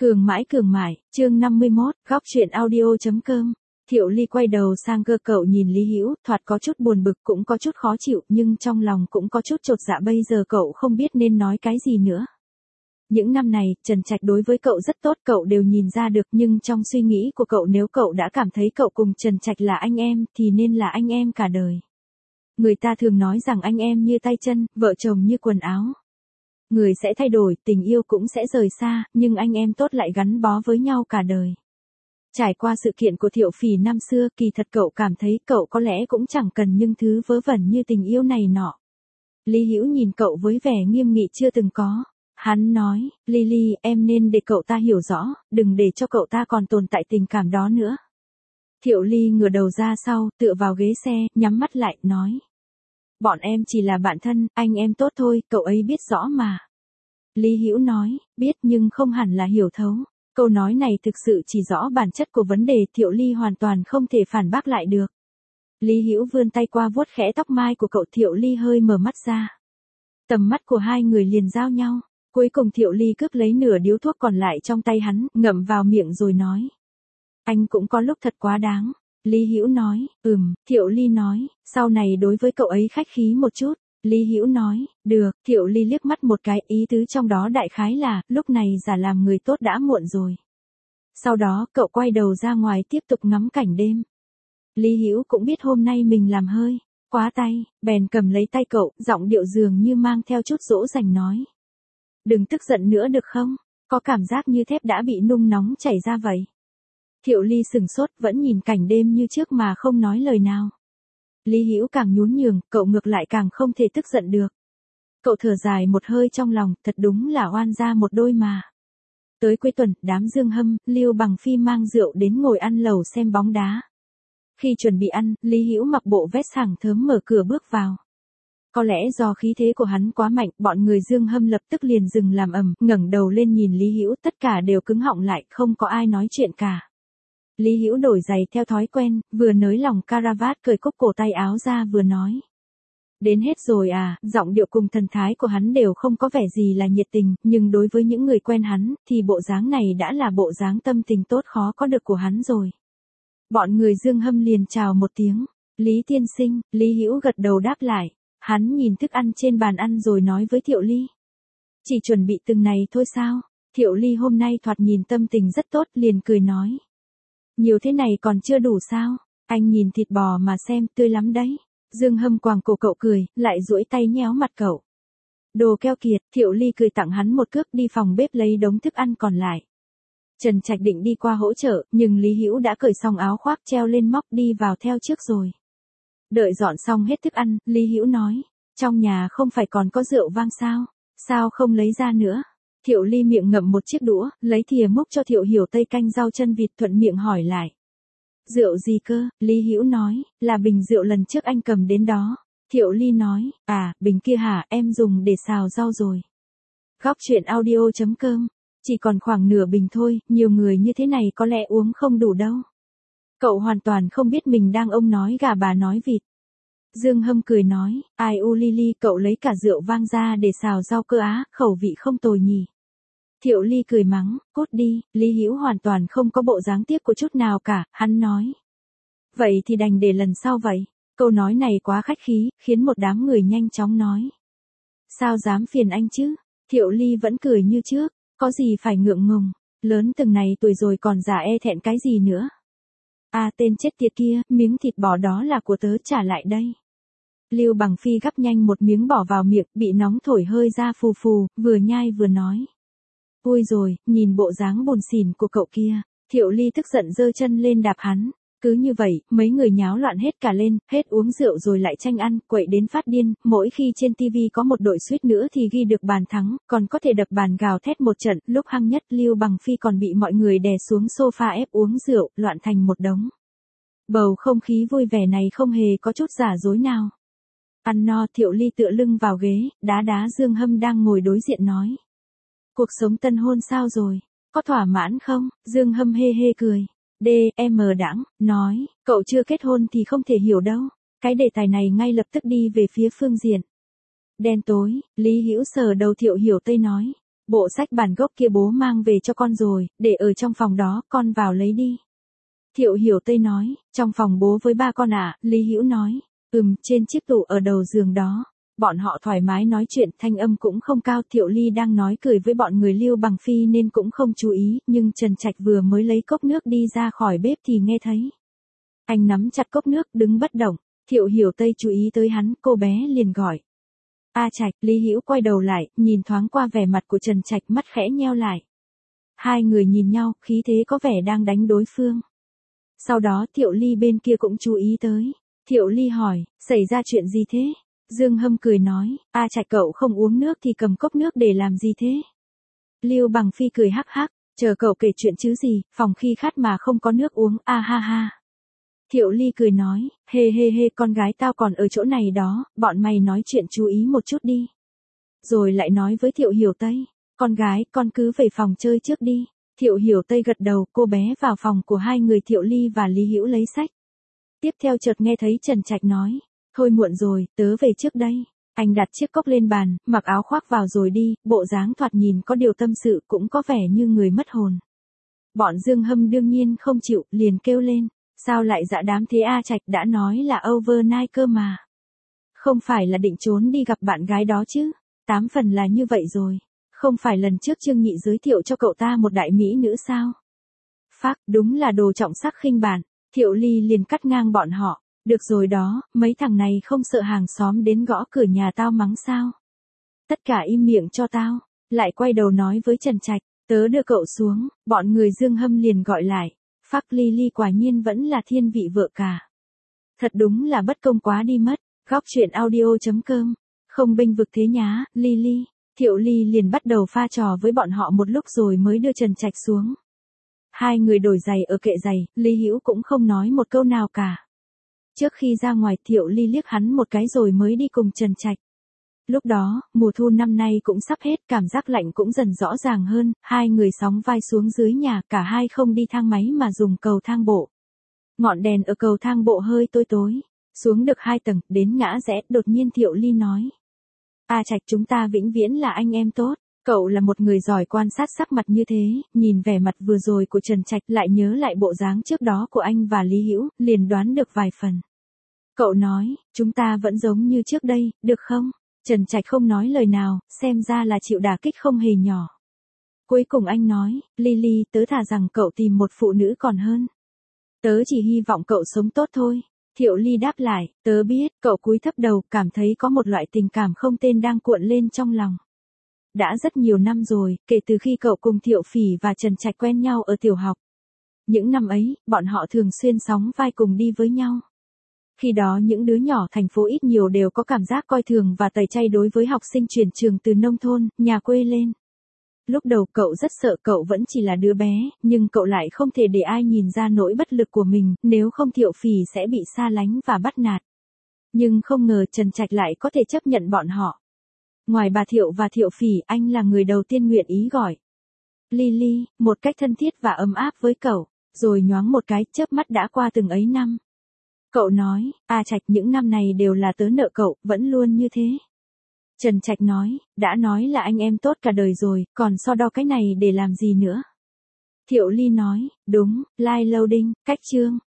Cường mãi, chương 51, góc truyện audio.com. Thiệu Ly quay đầu sang cơ cậu nhìn Lý Hữu, thoạt có chút buồn bực cũng có chút khó chịu, nhưng trong lòng cũng có chút chột dạ, bây giờ cậu không biết nên nói cái gì nữa. Những năm này, Trần Trạch đối với cậu rất tốt, cậu đều nhìn ra được, nhưng trong suy nghĩ của cậu nếu cậu đã cảm thấy cậu cùng Trần Trạch là anh em, thì nên là anh em cả đời. Người ta thường nói rằng anh em như tay chân, vợ chồng như quần áo. Người sẽ thay đổi, tình yêu cũng sẽ rời xa, nhưng anh em tốt lại gắn bó với nhau cả đời. Trải qua sự kiện của Thiệu Phỉ năm xưa, kỳ thật cậu cảm thấy cậu có lẽ cũng chẳng cần những thứ vớ vẩn như tình yêu này nọ. Lý Hữu nhìn cậu với vẻ nghiêm nghị chưa từng có. Hắn nói, Lily, em nên để cậu ta hiểu rõ, đừng để cho cậu ta còn tồn tại tình cảm đó nữa. Thiệu Ly ngửa đầu ra sau, tựa vào ghế xe, nhắm mắt lại, nói. Bọn em chỉ là bạn thân, anh em tốt thôi, cậu ấy biết rõ mà. Lý Hữu nói, biết nhưng không hẳn là hiểu thấu. Câu nói này thực sự chỉ rõ bản chất của vấn đề, Thiệu Ly hoàn toàn không thể phản bác lại được. Lý Hữu vươn tay qua vuốt khẽ tóc mai của cậu, Thiệu Ly hơi mở mắt ra. Tầm mắt của hai người liền giao nhau. Cuối cùng Thiệu Ly cướp lấy nửa điếu thuốc còn lại trong tay hắn, ngậm vào miệng rồi nói. Anh cũng có lúc thật quá đáng. Lý Hữu nói, Thiệu Ly nói, sau này đối với cậu ấy khách khí một chút. Lý Hữu nói, được, Thiệu Ly liếc mắt một cái, ý tứ trong đó đại khái là, lúc này giả làm người tốt đã muộn rồi. Sau đó, cậu quay đầu ra ngoài tiếp tục ngắm cảnh đêm. Lý Hữu cũng biết hôm nay mình làm hơi quá tay, bèn cầm lấy tay cậu, giọng điệu dường như mang theo chút dỗ dành nói. Đừng tức giận nữa được không, có cảm giác như thép đã bị nung nóng chảy ra vậy. Thiệu Ly sừng sốt, vẫn nhìn cảnh đêm như trước mà không nói lời nào. Lý Hữu càng nhún nhường, cậu ngược lại càng không thể tức giận được. Cậu thở dài một hơi trong lòng, thật đúng là oan gia một đôi mà. Tới cuối tuần, đám Dương Hâm, Lưu Bằng Phi mang rượu đến ngồi ăn lẩu xem bóng đá. Khi chuẩn bị ăn, Lý Hữu mặc bộ vest hàng thớm mở cửa bước vào. Có lẽ do khí thế của hắn quá mạnh, bọn người Dương Hâm lập tức liền dừng làm ầm, ngẩng đầu lên nhìn Lý Hữu, tất cả đều cứng họng lại, không có ai nói chuyện cả. Lý Hữu đổi giày theo thói quen, vừa nới lỏng caravat cởi cúc cổ tay áo ra vừa nói. Đến hết rồi à, giọng điệu cùng thần thái của hắn đều không có vẻ gì là nhiệt tình, nhưng đối với những người quen hắn, thì bộ dáng này đã là bộ dáng tâm tình tốt khó có được của hắn rồi. Bọn người Dương Hâm liền chào một tiếng. Lý tiên sinh, Lý Hữu gật đầu đáp lại. Hắn nhìn thức ăn trên bàn ăn rồi nói với Thiệu Ly. Chỉ chuẩn bị từng này thôi sao? Thiệu Ly hôm nay thoạt nhìn tâm tình rất tốt, liền cười nói. Nhiều thế này còn chưa đủ sao? Anh nhìn thịt bò mà xem, tươi lắm đấy. Dương Hâm quàng cổ cậu cười, lại duỗi tay nhéo mặt cậu. Đồ keo kiệt, Thiệu Ly cười tặng hắn một cước, đi phòng bếp lấy đống thức ăn còn lại. Trần Trạch định đi qua hỗ trợ, nhưng Lý Hữu đã cởi xong áo khoác treo lên móc đi vào theo trước rồi. Đợi dọn xong hết thức ăn, Lý Hữu nói, trong nhà không phải còn có rượu vang sao, sao không lấy ra nữa? Thiệu Ly miệng ngậm một chiếc đũa, lấy thìa múc cho Thiệu Hiểu Tây canh rau chân vịt, thuận miệng hỏi lại. Rượu gì cơ? Lý Hữu nói, là bình rượu lần trước anh cầm đến đó. Thiệu Ly nói, à, bình kia hả, em dùng để xào rau rồi. Góc truyện audio.com, chỉ còn khoảng nửa bình thôi, nhiều người như thế này có lẽ uống không đủ đâu. Cậu hoàn toàn không biết mình đang ông nói gà bà nói vịt. Dương Hâm cười nói, ai u Lily, cậu lấy cả rượu vang ra để xào rau cơ á, khẩu vị không tồi nhỉ. Thiệu Ly cười mắng, cút đi. Lý Hữu hoàn toàn không có bộ dáng tiếc của chút nào cả, hắn nói. Vậy thì đành để lần sau vậy. Câu nói này quá khách khí, khiến một đám người nhanh chóng nói. Sao dám phiền anh chứ? Thiệu Ly vẫn cười như trước, có gì phải ngượng ngùng, lớn từng này tuổi rồi còn già e thẹn cái gì nữa. À, tên chết tiệt kia, miếng thịt bò đó là của tớ, trả lại đây. Lưu Bằng Phi gắp nhanh một miếng bỏ vào miệng, bị nóng thổi hơi ra phù phù, vừa nhai vừa nói. Ôi rồi, nhìn bộ dáng buồn xỉn của cậu kia. Thiệu Ly tức giận giơ chân lên đạp hắn. Cứ như vậy, mấy người nháo loạn hết cả lên, hết uống rượu rồi lại tranh ăn, quậy đến phát điên, mỗi khi trên TV có một đội suýt nữa thì ghi được bàn thắng, còn có thể đập bàn gào thét một trận, lúc hăng nhất Lưu Bằng Phi còn bị mọi người đè xuống sofa ép uống rượu, loạn thành một đống. Bầu không khí vui vẻ này không hề có chút giả dối nào. Ăn no, Thiệu Ly tựa lưng vào ghế, đá Dương Hâm đang ngồi đối diện nói. Cuộc sống tân hôn sao rồi? Có thỏa mãn không? Dương Hâm hê hê cười. DM đãng, nói, cậu chưa kết hôn thì không thể hiểu đâu. Cái đề tài này ngay lập tức đi về phía phương diện đen tối. Lý Hữu sờ đầu Thiệu Hiểu Tây nói. Bộ sách bản gốc kia bố mang về cho con rồi, để ở trong phòng đó, con vào lấy đi. Thiệu Hiểu Tây nói, trong phòng bố với ba con ạ, Lý Hữu nói, trên chiếc tủ ở đầu giường đó. Bọn họ thoải mái nói chuyện, thanh âm cũng không cao. Thiệu Ly đang nói cười với bọn người Lưu Bằng Phi nên cũng không chú ý, nhưng Trần Trạch vừa mới lấy cốc nước đi ra khỏi bếp thì nghe thấy. Anh nắm chặt cốc nước, đứng bất động. Thiệu Hiểu Tây chú ý tới hắn, cô bé liền gọi. A Trạch. Lý Hữu quay đầu lại, nhìn thoáng qua vẻ mặt của Trần Trạch, mắt khẽ nheo lại. Hai người nhìn nhau, khí thế có vẻ đang đánh đối phương. Sau đó Thiệu Ly bên kia cũng chú ý tới. Thiệu Ly hỏi, xảy ra chuyện gì thế? Dương Hâm cười nói, A Trạch cậu không uống nước thì cầm cốc nước để làm gì thế? Lưu Bằng Phi cười hắc hắc, chờ cậu kể chuyện chứ gì, phòng khi khát mà không có nước uống, a ha ha. Thiệu Ly cười nói, hê hê hê, con gái tao còn ở chỗ này đó, bọn mày nói chuyện chú ý một chút đi. Rồi lại nói với Thiệu Hiểu Tây, con gái, con cứ về phòng chơi trước đi. Thiệu Hiểu Tây gật đầu, cô bé vào phòng của hai người Thiệu Ly và Lý Hữu lấy sách. Tiếp theo chợt nghe thấy Trần Trạch nói, thôi muộn rồi, tớ về trước đây. Anh đặt chiếc cốc lên bàn, mặc áo khoác vào rồi đi, bộ dáng thoạt nhìn có điều tâm sự, cũng có vẻ như người mất hồn. Bọn Dương Hâm đương nhiên không chịu, liền kêu lên, sao lại dã đám thế A Trạch, đã nói là overnight cơ mà. Không phải là định trốn đi gặp bạn gái đó chứ, 8 phần là như vậy rồi. Không phải lần trước Trương Nhị giới thiệu cho cậu ta một đại mỹ nữ sao? Phác, đúng là đồ trọng sắc khinh bạn. Thiệu Ly liền cắt ngang bọn họ. Được rồi đó, mấy thằng này không sợ hàng xóm đến gõ cửa nhà tao mắng sao? Tất cả im miệng cho tao. Lại quay đầu nói với Trần Trạch, tớ đưa cậu xuống. Bọn người Dương Hâm liền gọi lại. Phác, Ly Ly quả nhiên vẫn là thiên vị vợ cả. Thật đúng là bất công quá đi mất. Góc truyện audio.com. Không bênh vực thế nhá, Ly Ly. Thiệu Ly liền bắt đầu pha trò với bọn họ một lúc rồi mới đưa Trần Trạch xuống. Hai người đổi giày ở kệ giày, Lý Hữu cũng không nói một câu nào cả. Trước khi ra ngoài, Thiệu Ly liếc hắn một cái rồi mới đi cùng Trần Trạch. Lúc đó, mùa thu năm nay cũng sắp hết, cảm giác lạnh cũng dần rõ ràng hơn, hai người sóng vai xuống dưới nhà, cả hai không đi thang máy mà dùng cầu thang bộ. Ngọn đèn ở cầu thang bộ hơi tối tối, xuống được 2 tầng, đến ngã rẽ, đột nhiên Thiệu Ly nói. A Trạch, chúng ta vĩnh viễn là anh em tốt. Cậu là một người giỏi quan sát sắc mặt như thế, nhìn vẻ mặt vừa rồi của Trần Trạch lại nhớ lại bộ dáng trước đó của anh và Lý Hữu, liền đoán được vài phần. Cậu nói, chúng ta vẫn giống như trước đây, được không? Trần Trạch không nói lời nào, xem ra là chịu đả kích không hề nhỏ. Cuối cùng anh nói, Lily, tớ thà rằng cậu tìm một phụ nữ còn hơn. Tớ chỉ hy vọng cậu sống tốt thôi. Thiệu Ly đáp lại, tớ biết. Cậu cúi thấp đầu, cảm thấy có một loại tình cảm không tên đang cuộn lên trong lòng. Đã rất nhiều năm rồi, kể từ khi cậu cùng Thiệu Phỉ và Trần Trạch quen nhau ở tiểu học. Những năm ấy, bọn họ thường xuyên sóng vai cùng đi với nhau. Khi đó những đứa nhỏ thành phố ít nhiều đều có cảm giác coi thường và tẩy chay đối với học sinh chuyển trường từ nông thôn, nhà quê lên. Lúc đầu cậu rất sợ, cậu vẫn chỉ là đứa bé, nhưng cậu lại không thể để ai nhìn ra nỗi bất lực của mình, nếu không Thiệu Phỉ sẽ bị xa lánh và bắt nạt. Nhưng không ngờ Trần Trạch lại có thể chấp nhận bọn họ. Ngoài bà Thiệu và Thiệu Phỉ, anh là người đầu tiên nguyện ý gọi Lily, một cách thân thiết và ấm áp với cậu, rồi nhoáng một cái, chớp mắt đã qua từng ấy năm. Cậu nói, A Trạch, những năm này đều là tớ nợ cậu, vẫn luôn như thế. Trần Trạch nói, đã nói là anh em tốt cả đời rồi, còn so đo cái này để làm gì nữa? Thiệu Ly nói, đúng, live loading, cách chương.